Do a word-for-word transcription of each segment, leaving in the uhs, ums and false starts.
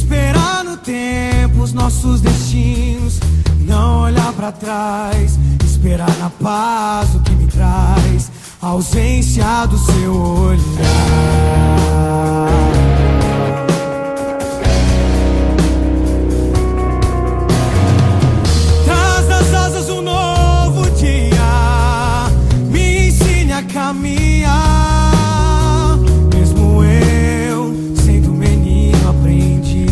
Esperar no tempo os nossos destinos, não olhar pra trás. Esperar na paz o que me traz a ausência do seu olhar. Traz nas asas um novo dia, me ensine a caminhar. Mesmo eu sendo menino aprendi.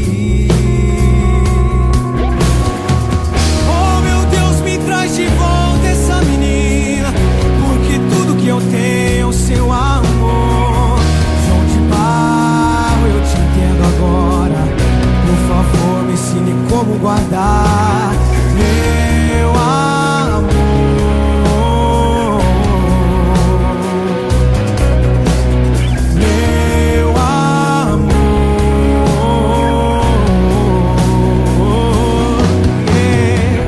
Oh meu Deus, me traz de volta essa menina, porque tudo que eu tenho é o seu amor. João de barro, eu te entendo agora. Por favor, me ensine como guardar meu amor. Meu amor, yeah.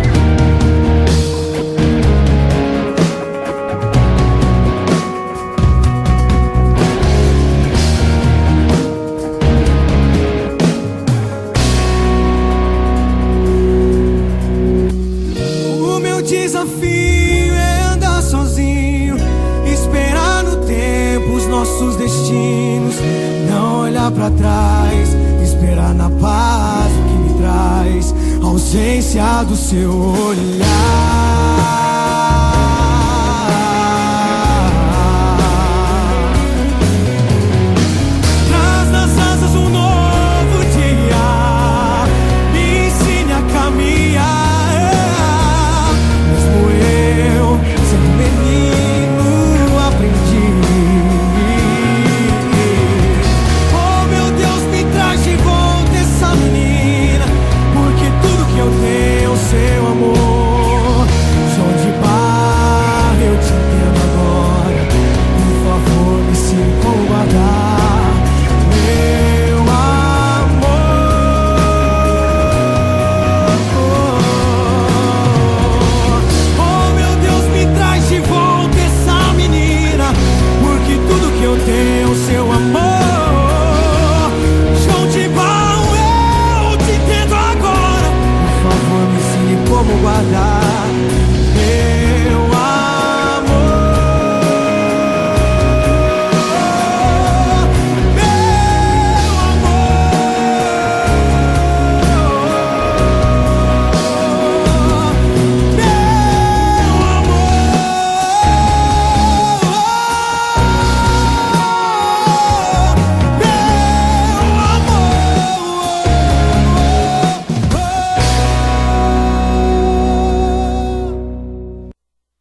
O meu desafio é andar sozinho, esperar no tempo os nossos destinos, não olhar pra trás. Esperar na paz o que me traz a ausência do seu olhar.